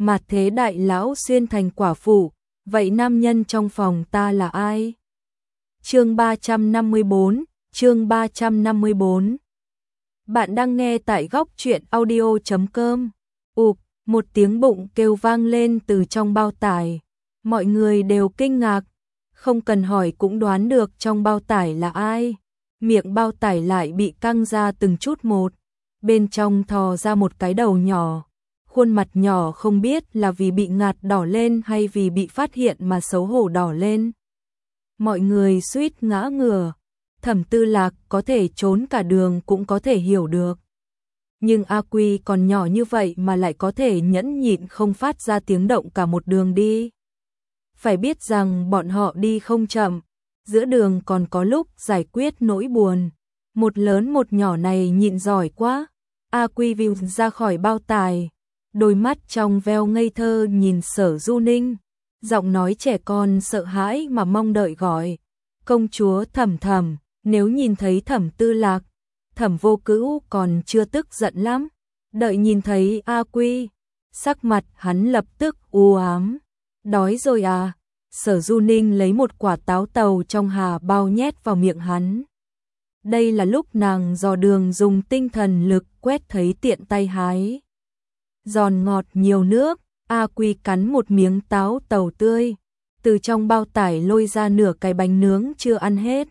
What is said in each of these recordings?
mà thế đại lão xuyên thành quả phụ, vậy nam nhân trong phòng ta là ai? Chương 354. Bạn đang nghe tại góc truyện audio.com. Ụp, một tiếng bụng kêu vang lên từ trong bao tải. Mọi người đều kinh ngạc, không cần hỏi cũng đoán được trong bao tải là ai. Miệng bao tải lại bị căng ra từng chút một, bên trong thò ra một cái đầu nhỏ. Khuôn mặt nhỏ không biết là vì bị ngạt đỏ lên hay vì bị phát hiện mà xấu hổ đỏ lên. Mọi người suýt ngã ngửa. Thẩm Tư Lạc có thể trốn cả đường cũng có thể hiểu được. Nhưng A Quy còn nhỏ như vậy mà lại có thể nhẫn nhịn không phát ra tiếng động cả một đường đi. Phải biết rằng bọn họ đi không chậm, giữa đường còn có lúc giải quyết nỗi buồn. Một lớn một nhỏ này nhịn giỏi quá. A Quy view ra khỏi bao tải, đôi mắt trong veo ngây thơ nhìn Sở Du Ninh, giọng nói trẻ con sợ hãi mà mong đợi gọi. Công chúa Thẩm Thẩm. Nếu nhìn thấy Thẩm Tư Lạc, Thẩm Vô Cữu còn chưa tức giận lắm. Đợi nhìn thấy A Quy, sắc mặt hắn lập tức u ám. Đói rồi à? Sở Du Ninh lấy một quả táo tàu trong hà bao nhét vào miệng hắn. Đây là lúc nàng dò đường dùng tinh thần lực quét thấy tiện tay hái. Giòn ngọt nhiều nước, A Quy cắn một miếng táo tàu tươi, từ trong bao tải lôi ra nửa cái bánh nướng chưa ăn hết.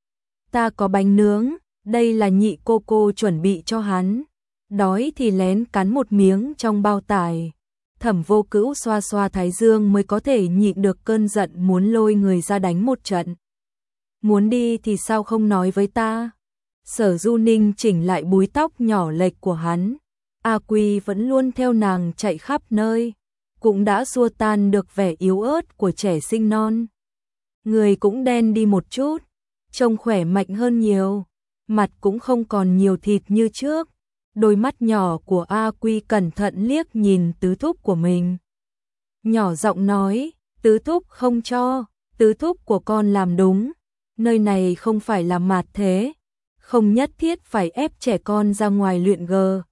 Ta có bánh nướng, đây là nhị cô chuẩn bị cho hắn. Đói thì lén cắn một miếng trong bao tải. Thẩm Vô Cữu xoa xoa thái dương mới có thể nhịn được cơn giận muốn lôi người ra đánh một trận. Muốn đi thì sao không nói với ta? Sở Du Ninh chỉnh lại búi tóc nhỏ lệch của hắn. A Quy vẫn luôn theo nàng chạy khắp nơi, cũng đã xua tan được vẻ yếu ớt của trẻ sinh non. Người cũng đen đi một chút, trông khỏe mạnh hơn nhiều, mặt cũng không còn nhiều thịt như trước. Đôi mắt nhỏ của A Quy cẩn thận liếc nhìn tứ thúc của mình. Nhỏ giọng nói, tứ thúc không cho, tứ thúc của con làm đúng. Nơi này không phải là mạt thế, không nhất thiết phải ép trẻ con ra ngoài luyện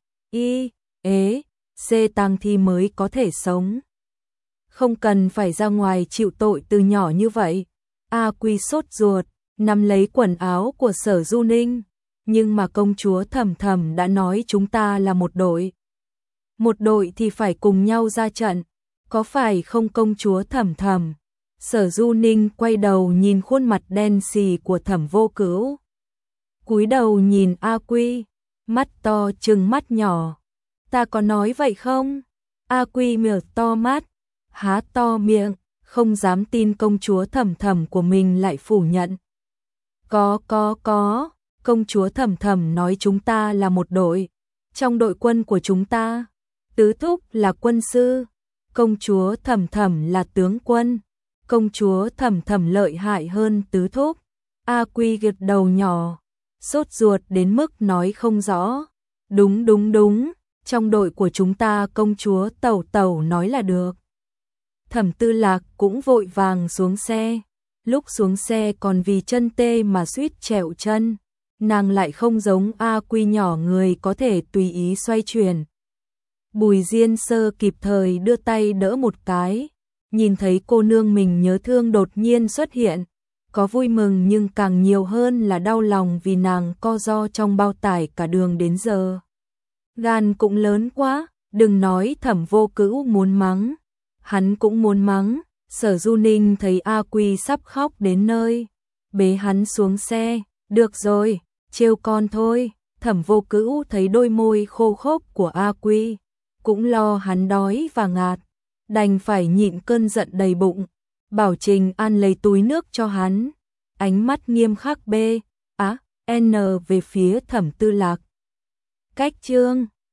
C tang thi mới có thể sống. Không cần phải ra ngoài chịu tội từ nhỏ như vậy. A Quy sốt ruột, nắm lấy quần áo của Sở Du Ninh. Nhưng mà công chúa Thẩm Thẩm đã nói chúng ta là một đội. Một đội thì phải cùng nhau ra trận, có phải không công chúa Thẩm Thẩm? Sở Du Ninh quay đầu nhìn khuôn mặt đen xì của Thẩm Vô Cữu. Cúi đầu nhìn A Quy, mắt to trừng mắt nhỏ. Ta có nói vậy không? A Quy mở to mắt, há to miệng, không dám tin công chúa Thẩm Thẩm của mình lại phủ nhận. Có, công chúa Thẩm Thẩm nói chúng ta là một đội. Trong đội quân của chúng ta, tứ thúc là quân sư, công chúa Thẩm Thẩm là tướng quân. Công chúa Thẩm Thẩm lợi hại hơn tứ thúc. A Quy gật đầu nhỏ, sốt ruột đến mức nói không rõ. Đúng, trong đội của chúng ta công chúa Tẩu Tẩu nói là được. Thẩm Tư Lạc cũng vội vàng xuống xe. Lúc xuống xe còn vì chân tê mà suýt trẹo chân. Nàng lại không giống A Quy nhỏ người có thể tùy ý xoay chuyển. Bùi Diên Sơ kịp thời đưa tay đỡ một cái. Nhìn thấy cô nương mình nhớ thương đột nhiên xuất hiện. Có vui mừng nhưng càng nhiều hơn là đau lòng vì nàng co ro trong bao tải cả đường đến giờ. Gan cũng lớn quá, đừng nói Thẩm Vô Cữu muốn mắng. Hắn cũng muốn mắng. Sở Du Ninh thấy A Quy sắp khóc đến nơi, bế hắn xuống xe. Được rồi, trêu con thôi. Thẩm Vô Cữu thấy đôi môi khô khốc của A Quy, cũng lo hắn đói và ngạt, đành phải nhịn cơn giận đầy bụng. Bảo Trình An lấy túi nước cho hắn, ánh mắt nghiêm khắc B.A.N về phía Thẩm Tư Lạc. Cách chương